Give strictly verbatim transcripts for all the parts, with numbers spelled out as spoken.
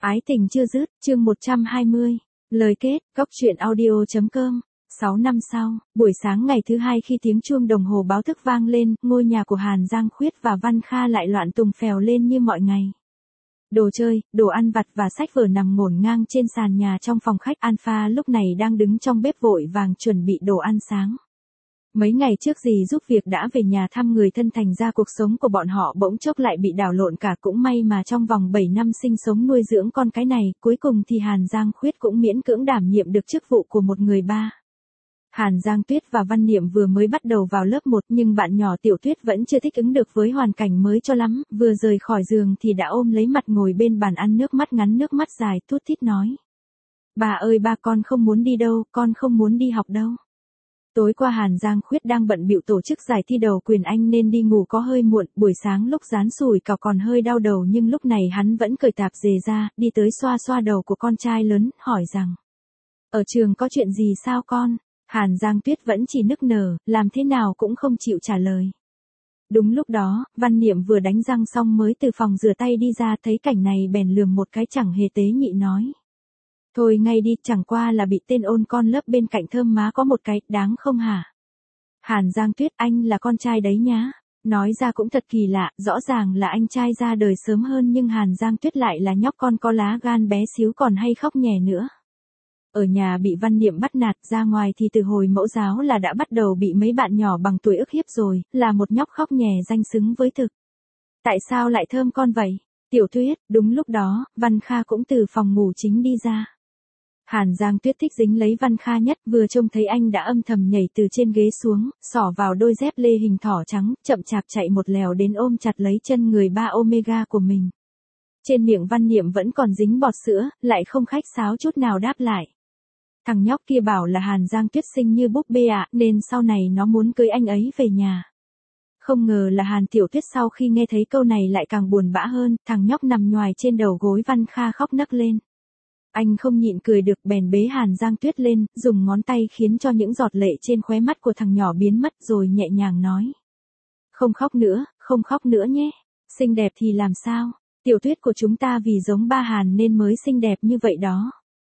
Ái tình chưa dứt, chương một trăm hai mươi. Lời kết, góc truyện audio.com. sáu năm sau, buổi sáng ngày thứ hai khi tiếng chuông đồng hồ báo thức vang lên, ngôi nhà của Hàn Giang Khuyết và Văn Kha lại loạn tùng phèo lên như mọi ngày. Đồ chơi, đồ ăn vặt và sách vở nằm ngổn ngang trên sàn nhà trong phòng khách. Alpha lúc này đang đứng trong bếp vội vàng chuẩn bị đồ ăn sáng. Mấy ngày trước dì giúp việc đã về nhà thăm người thân, thành ra cuộc sống của bọn họ bỗng chốc lại bị đảo lộn cả. Cũng may mà trong vòng bảy năm sinh sống nuôi dưỡng con cái này, cuối cùng thì Hàn Giang Khuyết cũng miễn cưỡng đảm nhiệm được chức vụ của một người ba. Hàn Giang Tuyết và Văn Niệm vừa mới bắt đầu vào lớp một, nhưng bạn nhỏ Tiểu Tuyết vẫn chưa thích ứng được với hoàn cảnh mới cho lắm, vừa rời khỏi giường thì đã ôm lấy mặt ngồi bên bàn ăn, nước mắt ngắn nước mắt dài thút thít nói: "Bà ơi ba, con không muốn đi đâu, con không muốn đi học đâu." Tối qua Hàn Giang Khuyết đang bận bịu tổ chức giải thi đầu quyền Anh nên đi ngủ có hơi muộn, buổi sáng lúc rán sủi cảo còn hơi đau đầu, nhưng lúc này hắn vẫn cởi tạp dề ra, đi tới xoa xoa đầu của con trai lớn, hỏi rằng: "Ở trường có chuyện gì sao con?" Hàn Giang Tuyết vẫn chỉ nức nở, làm thế nào cũng không chịu trả lời. Đúng lúc đó, Văn Niệm vừa đánh răng xong mới từ phòng rửa tay đi ra, thấy cảnh này bèn lườm một cái chẳng hề tế nhị nói: "Thôi ngay đi, chẳng qua là bị tên ôn con lớp bên cạnh thơm má có một cái, đáng không hả?" Hàn Giang Tuyết: "Anh là con trai đấy nhá." Nói ra cũng thật kỳ lạ, rõ ràng là anh trai ra đời sớm hơn nhưng Hàn Giang Tuyết lại là nhóc con có lá gan bé xíu còn hay khóc nhè nữa. Ở nhà bị Văn Niệm bắt nạt, ra ngoài thì từ hồi mẫu giáo là đã bắt đầu bị mấy bạn nhỏ bằng tuổi ức hiếp rồi, là một nhóc khóc nhè danh xứng với thực. Tại sao lại thơm con vậy? Tiểu Tuyết, đúng lúc đó, Văn Kha cũng từ phòng ngủ chính đi ra. Hàn Giang Tuyết thích dính lấy Văn Kha nhất, vừa trông thấy anh đã âm thầm nhảy từ trên ghế xuống, xỏ vào đôi dép lê hình thỏ trắng, chậm chạp chạy một lèo đến ôm chặt lấy chân người ba Omega của mình. Trên miệng Văn Niệm vẫn còn dính bọt sữa, lại không khách sáo chút nào đáp lại. Thằng nhóc kia bảo là Hàn Giang Tuyết xinh như búp bê ạ, nên sau này nó muốn cưới anh ấy về nhà. Không ngờ là Hàn Tiểu Tuyết sau khi nghe thấy câu này lại càng buồn bã hơn, thằng nhóc nằm nhoài trên đầu gối Văn Kha khóc nấc lên. Anh không nhịn cười được bèn bế Hàn Giang Tuyết lên, dùng ngón tay khiến cho những giọt lệ trên khóe mắt của thằng nhỏ biến mất rồi nhẹ nhàng nói: "Không khóc nữa, không khóc nữa nhé. Xinh đẹp thì làm sao? Tiểu Tuyết của chúng ta vì giống ba Hàn nên mới xinh đẹp như vậy đó."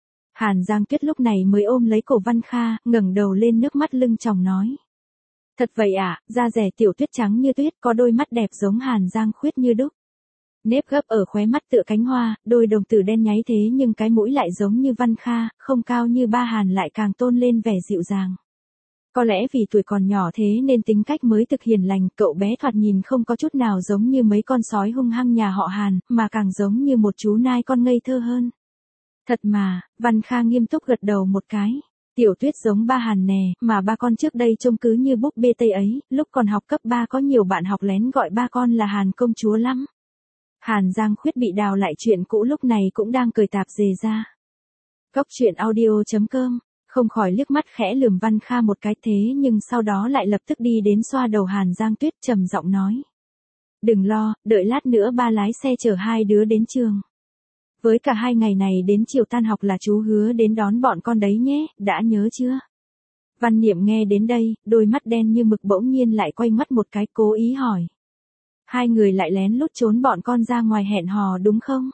Hàn Giang Tuyết lúc này mới ôm lấy cổ Văn Kha, ngẩng đầu lên nước mắt lưng tròng nói: "Thật vậy ạ, à, da rẻ Tiểu Tuyết trắng như tuyết, có đôi mắt đẹp giống Hàn Giang Khuyết như đúc. Nếp gấp ở khóe mắt tựa cánh hoa, đôi đồng tử đen nháy thế nhưng cái mũi lại giống như Văn Kha, không cao như ba Hàn lại càng tôn lên vẻ dịu dàng. Có lẽ vì tuổi còn nhỏ thế nên tính cách mới thực hiền lành, cậu bé thoạt nhìn không có chút nào giống như mấy con sói hung hăng nhà họ Hàn, mà càng giống như một chú nai con ngây thơ hơn." "Thật mà." Văn Kha nghiêm túc gật đầu một cái. "Tiểu Tuyết giống ba Hàn nè, mà ba con trước đây trông cứ như búp bê Tây ấy, lúc còn học cấp ba có nhiều bạn học lén gọi ba con là Hàn công chúa lắm." Hàn Giang Khuyết bị đào lại chuyện cũ lúc này cũng đang cởi tạp dề ra. Góc truyện audio.com, không khỏi liếc mắt khẽ lườm Văn Kha một cái, thế nhưng sau đó lại lập tức đi đến xoa đầu Hàn Giang Tuyết, trầm giọng nói: "Đừng lo, đợi lát nữa ba lái xe chở hai đứa đến trường. Với cả hai ngày này đến chiều tan học là chú hứa đến đón bọn con đấy nhé, đã nhớ chưa?" Văn Niệm nghe đến đây, đôi mắt đen như mực bỗng nhiên lại quay mắt một cái, cố ý hỏi: "Hai người lại lén lút trốn bọn con ra ngoài hẹn hò đúng không?"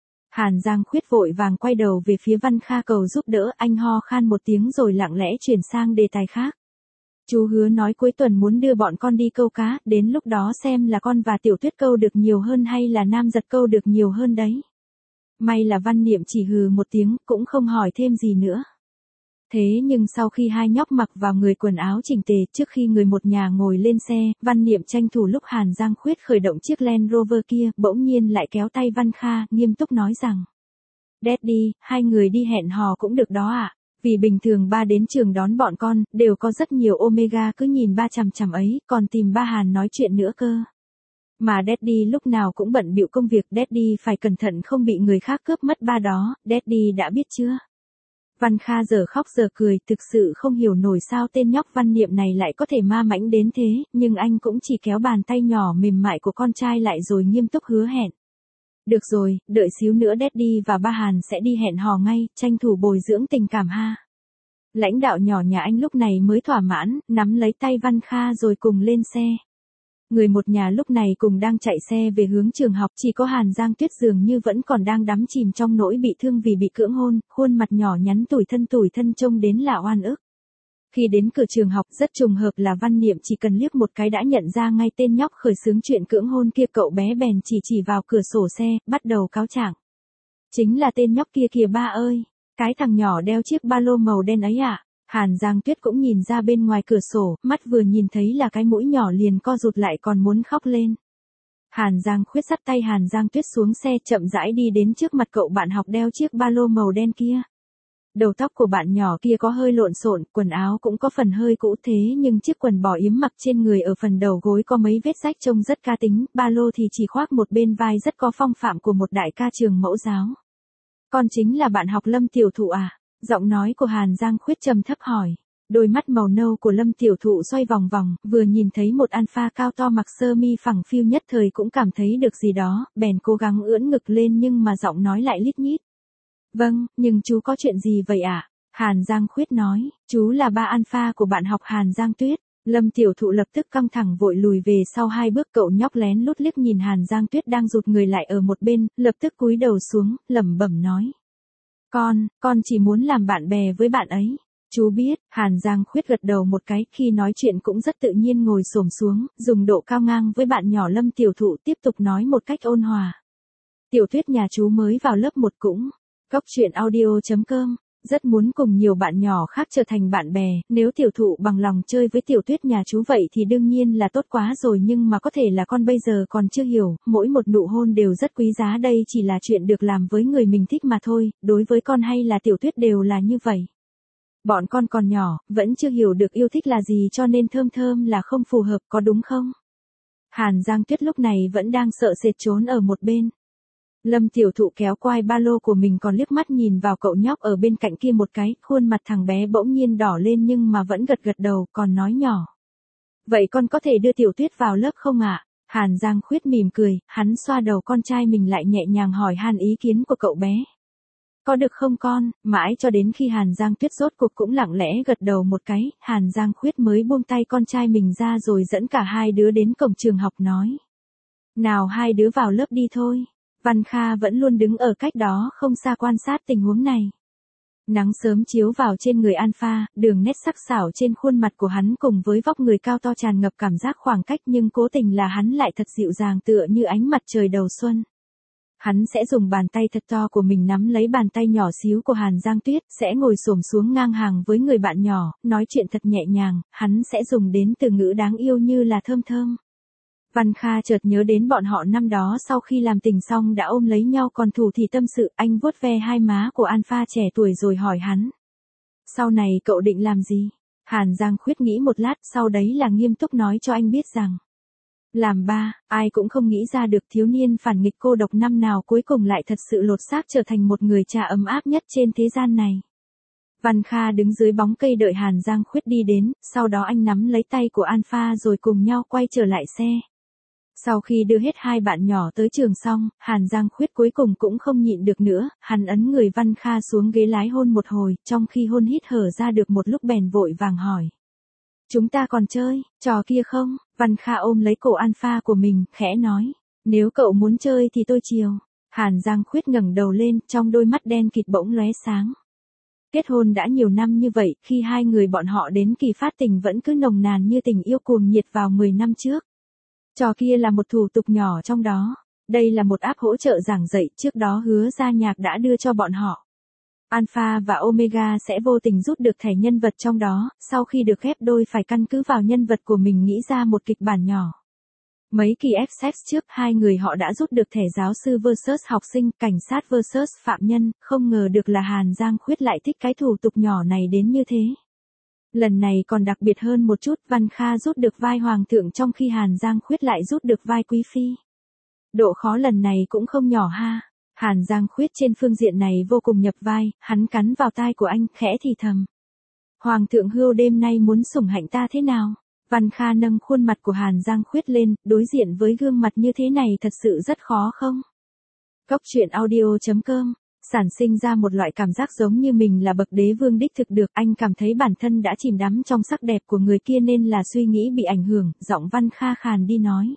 Hàn Giang Khuyết vội vàng quay đầu về phía Văn Kha cầu giúp đỡ, anh ho khan một tiếng rồi lặng lẽ chuyển sang đề tài khác: "Chú hứa nói cuối tuần muốn đưa bọn con đi câu cá, đến lúc đó xem là con và Tiểu Tuyết câu được nhiều hơn hay là Nam Giật câu được nhiều hơn đấy." May là Văn Niệm chỉ hừ một tiếng, cũng không hỏi thêm gì nữa. Thế nhưng sau khi hai nhóc mặc vào người quần áo chỉnh tề, trước khi người một nhà ngồi lên xe, Văn Niệm tranh thủ lúc Hàn Giang Khuyết khởi động chiếc Land Rover kia, bỗng nhiên lại kéo tay Văn Kha, nghiêm túc nói rằng: "Daddy, hai người đi hẹn hò cũng được đó ạ. Vì bình thường ba đến trường đón bọn con, đều có rất nhiều Omega cứ nhìn ba chằm chằm ấy, còn tìm ba Hàn nói chuyện nữa cơ. Mà Daddy lúc nào cũng bận bịu công việc, Daddy phải cẩn thận không bị người khác cướp mất ba đó, Daddy đã biết chưa?" Văn Kha giờ khóc giờ cười, thực sự không hiểu nổi sao tên nhóc Văn Niệm này lại có thể ma mãnh đến thế, nhưng anh cũng chỉ kéo bàn tay nhỏ mềm mại của con trai lại rồi nghiêm túc hứa hẹn: "Được rồi, đợi xíu nữa Daddy và ba Hàn sẽ đi hẹn hò ngay, tranh thủ bồi dưỡng tình cảm ha." Lãnh đạo nhỏ nhà anh lúc này mới thỏa mãn, nắm lấy tay Văn Kha rồi cùng lên xe. Người một nhà lúc này cùng đang chạy xe về hướng trường học, chỉ có Hàn Giang Tuyết dường như vẫn còn đang đắm chìm trong nỗi bị thương vì bị cưỡng hôn, khuôn mặt nhỏ nhắn tủi thân tủi thân trông đến là oan ức. Khi đến cửa trường học rất trùng hợp là Văn Niệm chỉ cần liếc một cái đã nhận ra ngay tên nhóc khởi xướng chuyện cưỡng hôn kia, cậu bé bèn chỉ chỉ vào cửa sổ xe, bắt đầu cáo trạng. Chính là tên nhóc kia kìa ba ơi, cái thằng nhỏ đeo chiếc ba lô màu đen ấy ạ. À? Hàn Giang Tuyết cũng nhìn ra bên ngoài cửa sổ, mắt vừa nhìn thấy là cái mũi nhỏ liền co rụt lại còn muốn khóc lên. Hàn Giang Khuyết dắt tay Hàn Giang Tuyết xuống xe chậm rãi đi đến trước mặt cậu bạn học đeo chiếc ba lô màu đen kia. Đầu tóc của bạn nhỏ kia có hơi lộn xộn, quần áo cũng có phần hơi cũ thế nhưng chiếc quần bò yếm mặc trên người ở phần đầu gối có mấy vết rách trông rất ca tính, ba lô thì chỉ khoác một bên vai rất có phong phạm của một đại ca trường mẫu giáo. Con chính là bạn học Lâm Tiểu Thụ à? Giọng nói của Hàn Giang Khuyết trầm thấp hỏi. Đôi mắt màu nâu của Lâm Tiểu Thụ xoay vòng vòng, vừa nhìn thấy một alpha cao to mặc sơ mi phẳng phiu nhất thời cũng cảm thấy được gì đó, bèn cố gắng ưỡn ngực lên nhưng mà giọng nói lại lít nhít. Vâng, nhưng chú có chuyện gì vậy ạ? À? Hàn Giang Khuyết nói, chú là ba alpha của bạn học Hàn Giang Tuyết. Lâm Tiểu Thụ lập tức căng thẳng vội lùi về sau hai bước, cậu nhóc lén lút liếc nhìn Hàn Giang Tuyết đang rụt người lại ở một bên, lập tức cúi đầu xuống, lẩm bẩm nói. Con, con chỉ muốn làm bạn bè với bạn ấy. Chú biết, Hàn Giang Khuyết gật đầu một cái, khi nói chuyện cũng rất tự nhiên ngồi xổm xuống, dùng độ cao ngang với bạn nhỏ Lâm Tiểu Thụ tiếp tục nói một cách ôn hòa. Tiểu Tuyết nhà chú mới vào lớp một cũng. Góc truyện audio chấm com, rất muốn cùng nhiều bạn nhỏ khác trở thành bạn bè, nếu Tiểu Thụ bằng lòng chơi với Tiểu Tuyết nhà chú vậy thì đương nhiên là tốt quá rồi, nhưng mà có thể là con bây giờ còn chưa hiểu, mỗi một nụ hôn đều rất quý giá, đây chỉ là chuyện được làm với người mình thích mà thôi, đối với con hay là Tiểu Tuyết đều là như vậy. Bọn con còn nhỏ, vẫn chưa hiểu được yêu thích là gì cho nên thơm thơm là không phù hợp, có đúng không? Hàn Giang Tuyết lúc này vẫn đang sợ sệt trốn ở một bên. Lâm Tiểu Thụ kéo quai ba lô của mình còn liếc mắt nhìn vào cậu nhóc ở bên cạnh kia một cái, khuôn mặt thằng bé bỗng nhiên đỏ lên nhưng mà vẫn gật gật đầu, còn nói nhỏ. Vậy con có thể đưa Tiểu Tuyết vào lớp không ạ? À? Hàn Giang Khuyết mỉm cười, hắn xoa đầu con trai mình lại nhẹ nhàng hỏi han ý kiến của cậu bé. Có được không con? Mãi cho đến khi Hàn Giang Tuyết rốt cuộc cũng lặng lẽ gật đầu một cái, Hàn Giang Khuyết mới buông tay con trai mình ra rồi dẫn cả hai đứa đến cổng trường học nói. Nào hai đứa vào lớp đi thôi. Văn Kha vẫn luôn đứng ở cách đó không xa quan sát tình huống này. Nắng sớm chiếu vào trên người alpha, đường nét sắc sảo trên khuôn mặt của hắn cùng với vóc người cao to tràn ngập cảm giác khoảng cách nhưng cố tình là hắn lại thật dịu dàng tựa như ánh mặt trời đầu xuân. Hắn sẽ dùng bàn tay thật to của mình nắm lấy bàn tay nhỏ xíu của Hàn Giang Tuyết, sẽ ngồi xổm xuống ngang hàng với người bạn nhỏ, nói chuyện thật nhẹ nhàng, hắn sẽ dùng đến từ ngữ đáng yêu như là thơm thơm. Văn Kha chợt nhớ đến bọn họ năm đó sau khi làm tình xong đã ôm lấy nhau còn thủ thì tâm sự, anh vuốt ve hai má của alpha trẻ tuổi rồi hỏi hắn. Sau này cậu định làm gì? Hàn Giang Khuyết nghĩ một lát, sau đấy là nghiêm túc nói cho anh biết rằng. Làm ba, ai cũng không nghĩ ra được thiếu niên phản nghịch cô độc năm nào cuối cùng lại thật sự lột xác trở thành một người cha ấm áp nhất trên thế gian này. Văn Kha đứng dưới bóng cây đợi Hàn Giang Khuyết đi đến, sau đó anh nắm lấy tay của alpha rồi cùng nhau quay trở lại xe. Sau khi đưa hết hai bạn nhỏ tới trường xong, Hàn Giang Khuyết cuối cùng cũng không nhịn được nữa, hắn ấn người Văn Kha xuống ghế lái hôn một hồi, trong khi hôn hít hở ra được một lúc bèn vội vàng hỏi. Chúng ta còn chơi, trò kia không? Văn Kha ôm lấy cổ alpha của mình, khẽ nói. Nếu cậu muốn chơi thì tôi chiều. Hàn Giang Khuyết ngẩng đầu lên, trong đôi mắt đen kịt bỗng lóe sáng. Kết hôn đã nhiều năm như vậy, khi hai người bọn họ đến kỳ phát tình vẫn cứ nồng nàn như tình yêu cuồng nhiệt vào mười năm trước. Trò kia là một thủ tục nhỏ trong đó. Đây là một app hỗ trợ giảng dạy, trước đó Hứa Gia Nhạc đã đưa cho bọn họ. Alpha và Omega sẽ vô tình rút được thẻ nhân vật trong đó, sau khi được ghép đôi phải căn cứ vào nhân vật của mình nghĩ ra một kịch bản nhỏ. Mấy kỳ ép ét trước, hai người họ đã rút được thẻ giáo sư versus học sinh, cảnh sát versus phạm nhân, không ngờ được là Hàn Giang Khuyết lại thích cái thủ tục nhỏ này đến như thế. Lần này còn đặc biệt hơn một chút, Văn Kha rút được vai hoàng thượng trong khi Hàn Giang Khuyết lại rút được vai quý phi. Độ khó lần này cũng không nhỏ ha. Hàn Giang Khuyết trên phương diện này vô cùng nhập vai, hắn cắn vào tai của anh, khẽ thì thầm. Hoàng thượng hưu đêm nay muốn sủng hạnh ta thế nào? Văn Kha nâng khuôn mặt của Hàn Giang Khuyết lên, đối diện với gương mặt như thế này thật sự rất khó không? Góc truyện audio chấm com Sản sinh ra một loại cảm giác giống như mình là bậc đế vương đích thực được, anh cảm thấy bản thân đã chìm đắm trong sắc đẹp của người kia nên là suy nghĩ bị ảnh hưởng, giọng Văn Kha khàn đi nói.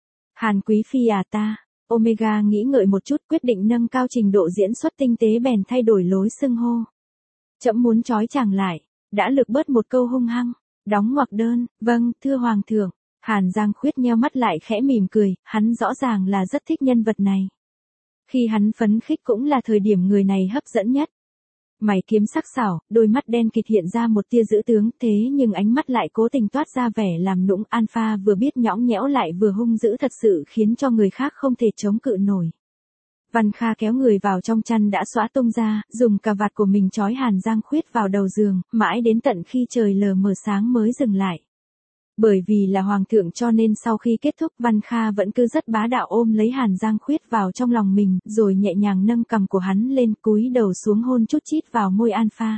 Hàn Quý Phi à ta, Omega nghĩ ngợi một chút quyết định nâng cao trình độ diễn xuất tinh tế bèn thay đổi lối xưng hô. Trẫm muốn trói chàng lại, đã lược bớt một câu hung hăng, đóng ngoặc đơn, vâng, thưa Hoàng thượng. Hàn Giang Khuyết nheo mắt lại khẽ mỉm cười, hắn rõ ràng là rất thích nhân vật này. Khi hắn phấn khích cũng là thời điểm người này hấp dẫn nhất. Mày kiếm sắc sảo, đôi mắt đen kịt hiện ra một tia dữ tướng, thế nhưng ánh mắt lại cố tình toát ra vẻ làm nũng. Alpha vừa biết nhõng nhẽo lại vừa hung dữ thật sự khiến cho người khác không thể chống cự nổi. Văn Kha kéo người vào trong chăn đã xõa tung ra, dùng cà vạt của mình trói Hàn Giang Khuyết vào đầu giường, mãi đến tận khi trời lờ mờ sáng mới dừng lại. Bởi vì là hoàng thượng cho nên sau khi kết thúc Văn Kha vẫn cứ rất bá đạo ôm lấy Hàn Giang Khuyết vào trong lòng mình, rồi nhẹ nhàng nâng cằm của hắn lên cúi đầu xuống hôn chút chít vào môi Alpha.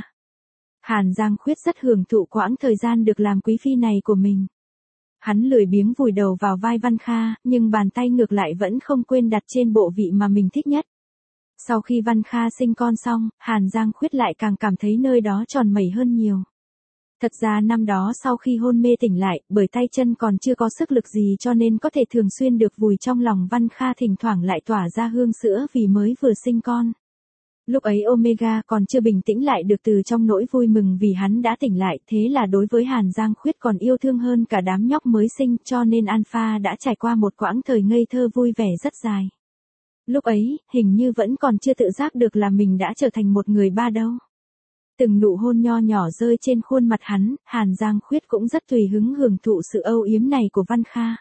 Hàn Giang Khuyết rất hưởng thụ quãng thời gian được làm quý phi này của mình. Hắn lười biếng vùi đầu vào vai Văn Kha, nhưng bàn tay ngược lại vẫn không quên đặt trên bộ vị mà mình thích nhất. Sau khi Văn Kha sinh con xong, Hàn Giang Khuyết lại càng cảm thấy nơi đó tròn mẩy hơn nhiều. Thật ra năm đó sau khi hôn mê tỉnh lại, bởi tay chân còn chưa có sức lực gì cho nên có thể thường xuyên được vùi trong lòng Văn Kha, thỉnh thoảng lại tỏa ra hương sữa vì mới vừa sinh con. Lúc ấy Omega còn chưa bình tĩnh lại được từ trong nỗi vui mừng vì hắn đã tỉnh lại, thế là đối với Hàn Giang Khuyết còn yêu thương hơn cả đám nhóc mới sinh, cho nên Alpha đã trải qua một quãng thời ngây thơ vui vẻ rất dài. Lúc ấy, hình như vẫn còn chưa tự giác được là mình đã trở thành một người ba đâu. Từng nụ hôn nho nhỏ rơi trên khuôn mặt hắn, Hàn Giang Khuyết cũng rất tùy hứng hưởng thụ sự âu yếm này của Văn Kha.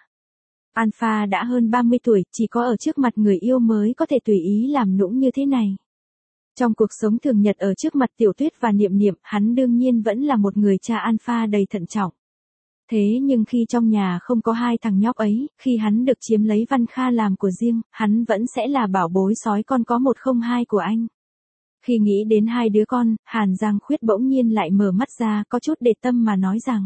Alpha đã hơn ba mươi tuổi, chỉ có ở trước mặt người yêu mới có thể tùy ý làm nũng như thế này. Trong cuộc sống thường nhật ở trước mặt Tiểu Tuyết và Niệm Niệm, hắn đương nhiên vẫn là một người cha Alpha đầy thận trọng. Thế nhưng khi trong nhà không có hai thằng nhóc ấy, khi hắn được chiếm lấy Văn Kha làm của riêng, hắn vẫn sẽ là bảo bối sói con có một không hai của anh. Khi nghĩ đến hai đứa con, Hàn Giang Khuyết bỗng nhiên lại mở mắt ra, có chút để tâm mà nói rằng.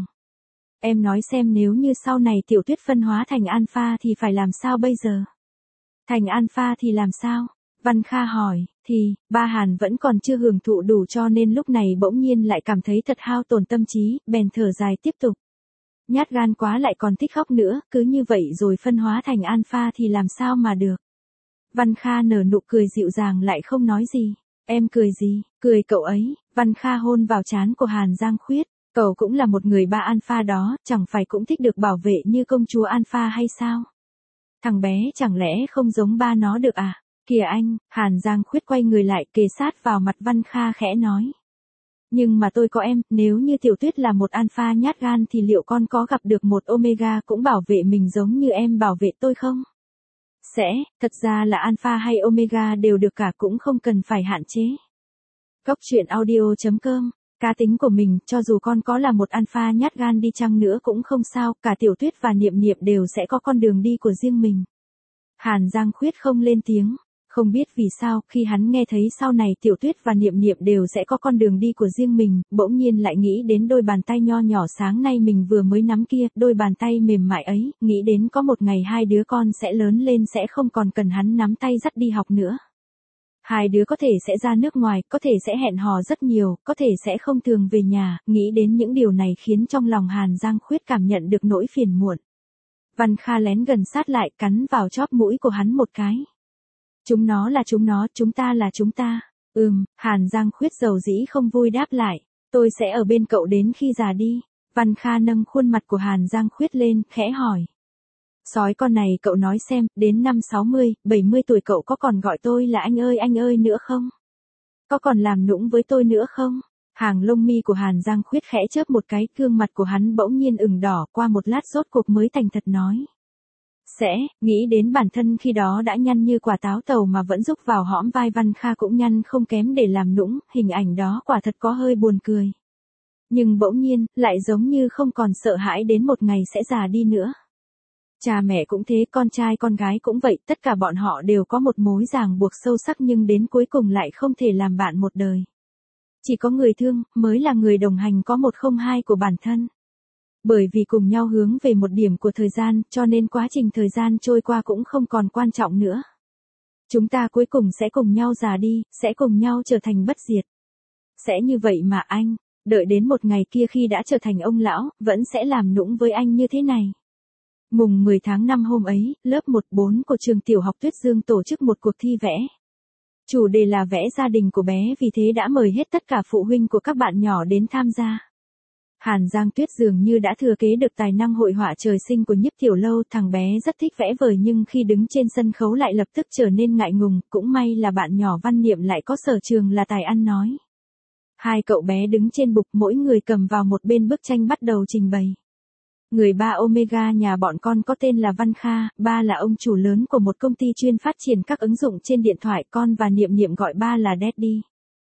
Em nói xem nếu như sau này Tiểu Tuyết phân hóa thành Alpha thì phải làm sao bây giờ? Thành Alpha thì làm sao? Văn Kha hỏi, thì, ba Hàn vẫn còn chưa hưởng thụ đủ cho nên lúc này bỗng nhiên lại cảm thấy thật hao tổn tâm trí, bèn thở dài tiếp tục. Nhát gan quá lại còn thích khóc nữa, cứ như vậy rồi phân hóa thành Alpha thì làm sao mà được? Văn Kha nở nụ cười dịu dàng lại không nói gì. Em cười gì, cười cậu ấy. Văn Kha hôn vào trán của Hàn Giang Khuyết. Cậu cũng là một người ba Alpha đó, chẳng phải cũng thích được bảo vệ như công chúa Alpha hay sao? Thằng bé chẳng lẽ không giống ba nó được à? Kìa anh, Hàn Giang Khuyết quay người lại kề sát vào mặt Văn Kha khẽ nói. Nhưng mà tôi có em, nếu như Tiểu Tuyết là một Alpha nhát gan thì liệu con có gặp được một Omega cũng bảo vệ mình giống như em bảo vệ tôi không? Sẽ, thật ra là Alpha hay Omega đều được cả, cũng không cần phải hạn chế. Góc truyện audio chấm com, cá tính của mình, cho dù con có là một Alpha nhát gan đi chăng nữa cũng không sao, cả Tiểu Tuyết và Niệm Niệm đều sẽ có con đường đi của riêng mình. Hàn Giang Khuyết không lên tiếng. Không biết vì sao, khi hắn nghe thấy sau này Tiểu Tuyết và Niệm Niệm đều sẽ có con đường đi của riêng mình, bỗng nhiên lại nghĩ đến đôi bàn tay nho nhỏ sáng nay mình vừa mới nắm kia, đôi bàn tay mềm mại ấy, nghĩ đến có một ngày hai đứa con sẽ lớn lên sẽ không còn cần hắn nắm tay dắt đi học nữa. Hai đứa có thể sẽ ra nước ngoài, có thể sẽ hẹn hò rất nhiều, có thể sẽ không thường về nhà, nghĩ đến những điều này khiến trong lòng Hàn Giang Khuyết cảm nhận được nỗi phiền muộn. Văn Kha lén gần sát lại cắn vào chóp mũi của hắn một cái. Chúng nó là chúng nó, chúng ta là chúng ta. Ừm, Hàn Giang Khuyết dầu dĩ không vui đáp lại. Tôi sẽ ở bên cậu đến khi già đi. Văn Kha nâng khuôn mặt của Hàn Giang Khuyết lên, khẽ hỏi. Sói con này cậu nói xem, đến năm sáu mươi, bảy mươi tuổi cậu có còn gọi tôi là anh ơi anh ơi nữa không? Có còn làm nũng với tôi nữa không? Hàng lông mi của Hàn Giang Khuyết khẽ chớp một cái, gương mặt của hắn bỗng nhiên ửng đỏ, qua một lát rốt cuộc mới thành thật nói. Sẽ, nghĩ đến bản thân khi đó đã nhăn như quả táo tàu mà vẫn rúc vào hõm vai Văn Kha cũng nhăn không kém để làm nũng, hình ảnh đó quả thật có hơi buồn cười. Nhưng bỗng nhiên, lại giống như không còn sợ hãi đến một ngày sẽ già đi nữa. Cha mẹ cũng thế, con trai con gái cũng vậy, tất cả bọn họ đều có một mối ràng buộc sâu sắc nhưng đến cuối cùng lại không thể làm bạn một đời. Chỉ có người thương, mới là người đồng hành có một không hai của bản thân. Bởi vì cùng nhau hướng về một điểm của thời gian, cho nên quá trình thời gian trôi qua cũng không còn quan trọng nữa. Chúng ta cuối cùng sẽ cùng nhau già đi, sẽ cùng nhau trở thành bất diệt. Sẽ như vậy mà anh, đợi đến một ngày kia khi đã trở thành ông lão, vẫn sẽ làm nũng với anh như thế này. Mùng mười tháng năm hôm ấy, lớp một bốn của trường tiểu học Tuyết Dương tổ chức một cuộc thi vẽ. Chủ đề là vẽ gia đình của bé, vì thế đã mời hết tất cả phụ huynh của các bạn nhỏ đến tham gia. Hàn Giang Tuyết dường như đã thừa kế được tài năng hội họa trời sinh của Nhiếp Tiểu Lâu, thằng bé rất thích vẽ vời nhưng khi đứng trên sân khấu lại lập tức trở nên ngại ngùng, cũng may là bạn nhỏ Văn Niệm lại có sở trường là tài ăn nói. Hai cậu bé đứng trên bục, mỗi người cầm vào một bên bức tranh bắt đầu trình bày. Người ba Omega nhà bọn con có tên là Văn Kha, ba là ông chủ lớn của một công ty chuyên phát triển các ứng dụng trên điện thoại, con và Niệm Niệm gọi ba là Daddy.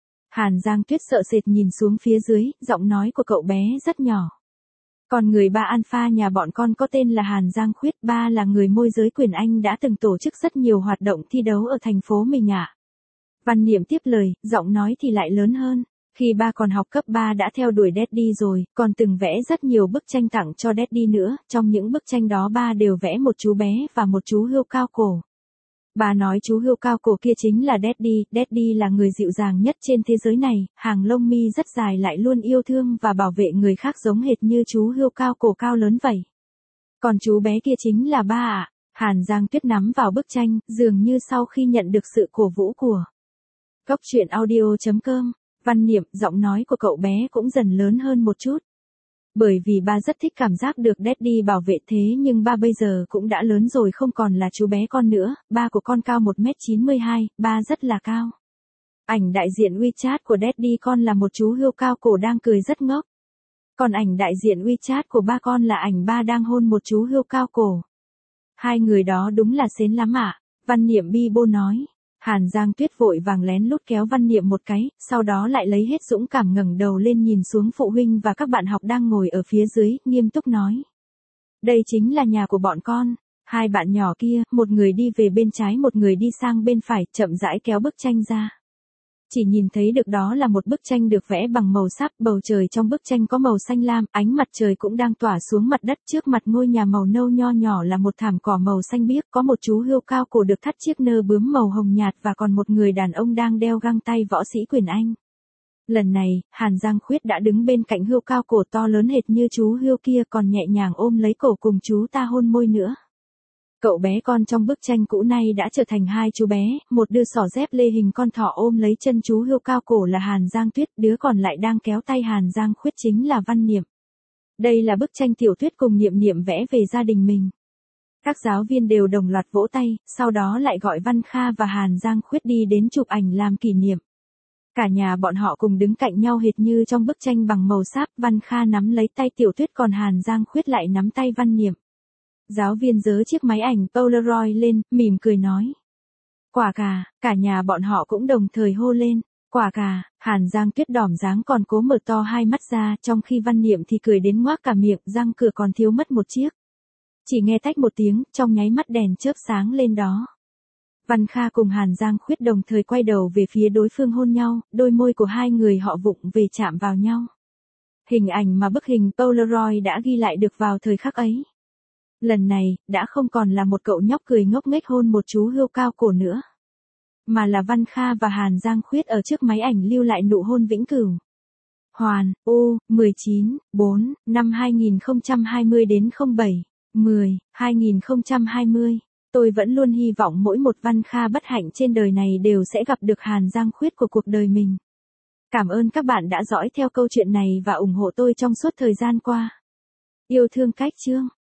Hàn Giang Tuyết sợ sệt nhìn xuống phía dưới, giọng nói của cậu bé rất nhỏ. Còn người ba Alpha nhà bọn con có tên là Hàn Giang Khuyết, ba là người môi giới quyền Anh đã từng tổ chức rất nhiều hoạt động thi đấu ở thành phố mình ạ. À. Văn Niệm tiếp lời, giọng nói thì lại lớn hơn. Khi ba còn học cấp ba đã theo đuổi Daddy rồi, còn từng vẽ rất nhiều bức tranh tặng cho Daddy nữa, trong những bức tranh đó ba đều vẽ một chú bé và một chú hươu cao cổ. Ba nói chú hươu cao cổ kia chính là Daddy, Daddy là người dịu dàng nhất trên thế giới này, hàng lông mi rất dài lại luôn yêu thương và bảo vệ người khác giống hệt như chú hươu cao cổ cao lớn vậy. Còn chú bé kia chính là ba ạ. À. Hàn Giang Tuyết nắm vào bức tranh, dường như sau khi nhận được sự cổ vũ của Góc truyện audio chấm com. Văn Niệm, giọng nói của cậu bé cũng dần lớn hơn một chút. Bởi vì ba rất thích cảm giác được Daddy bảo vệ, thế nhưng ba bây giờ cũng đã lớn rồi, không còn là chú bé con nữa, ba của con cao một mét chín mươi hai, ba rất là cao. Ảnh đại diện WeChat của Daddy con là một chú hươu cao cổ đang cười rất ngốc. Còn ảnh đại diện WeChat của ba con là ảnh ba đang hôn một chú hươu cao cổ. Hai người đó đúng là xến lắm ạ, à? Văn Niệm bi bô nói. Hàn Giang Tuyết vội vàng lén lút kéo Văn Niệm một cái, sau đó lại lấy hết dũng cảm ngẩng đầu lên nhìn xuống phụ huynh và các bạn học đang ngồi ở phía dưới, nghiêm túc nói. Đây chính là nhà của bọn con. Hai bạn nhỏ kia, một người đi về bên trái, một người đi sang bên phải, chậm rãi kéo bức tranh ra. Chỉ nhìn thấy được đó là một bức tranh được vẽ bằng màu sáp, bầu trời trong bức tranh có màu xanh lam, ánh mặt trời cũng đang tỏa xuống mặt đất, trước mặt ngôi nhà màu nâu nho nhỏ là một thảm cỏ màu xanh biếc, có một chú hươu cao cổ được thắt chiếc nơ bướm màu hồng nhạt và còn một người đàn ông đang đeo găng tay võ sĩ quyền Anh. Lần này, Hàn Giang Khuyết đã đứng bên cạnh hươu cao cổ to lớn hệt như chú hươu kia, còn nhẹ nhàng ôm lấy cổ cùng chú ta hôn môi nữa. Cậu bé con trong bức tranh cũ nay đã trở thành hai chú bé, một đưa xỏ dép lê hình con thỏ ôm lấy chân chú hươu cao cổ là Hàn Giang Tuyết, đứa còn lại đang kéo tay Hàn Giang Khuyết chính là Văn Niệm. Đây là bức tranh Tiểu Tuyết cùng Niệm Niệm vẽ về gia đình mình. Các giáo viên đều đồng loạt vỗ tay, sau đó lại gọi Văn Kha và Hàn Giang Khuyết đi đến chụp ảnh làm kỷ niệm. Cả nhà bọn họ cùng đứng cạnh nhau hệt như trong bức tranh bằng màu sáp, Văn Kha nắm lấy tay Tiểu Tuyết còn Hàn Giang Khuyết lại nắm tay Văn Niệm. Giáo viên giơ chiếc máy ảnh Polaroid lên, mỉm cười nói. Quả cà, cả nhà bọn họ cũng đồng thời hô lên. Quả cà, Hàn Giang Tuyết đỏm dáng còn cố mở to hai mắt ra, trong khi Văn Niệm thì cười đến ngoác cả miệng, răng cửa còn thiếu mất một chiếc. Chỉ nghe tách một tiếng, trong nháy mắt đèn chớp sáng lên đó. Văn Kha cùng Hàn Giang Khuyết đồng thời quay đầu về phía đối phương hôn nhau, đôi môi của hai người họ vụng về chạm vào nhau. Hình ảnh mà bức hình Polaroid đã ghi lại được vào thời khắc ấy. Lần này, đã không còn là một cậu nhóc cười ngốc nghếch hôn một chú hươu cao cổ nữa. Mà là Văn Kha và Hàn Giang Khuyết ở trước máy ảnh lưu lại nụ hôn vĩnh cửu. Hoàn, U, mười chín, bốn, năm hai nghìn không trăm hai mươi đến không bảy, mười, hai nghìn không trăm hai mươi. Tôi vẫn luôn hy vọng mỗi một Văn Kha bất hạnh trên đời này đều sẽ gặp được Hàn Giang Khuyết của cuộc đời mình. Cảm ơn các bạn đã dõi theo câu chuyện này và ủng hộ tôi trong suốt thời gian qua. Yêu thương cách chương.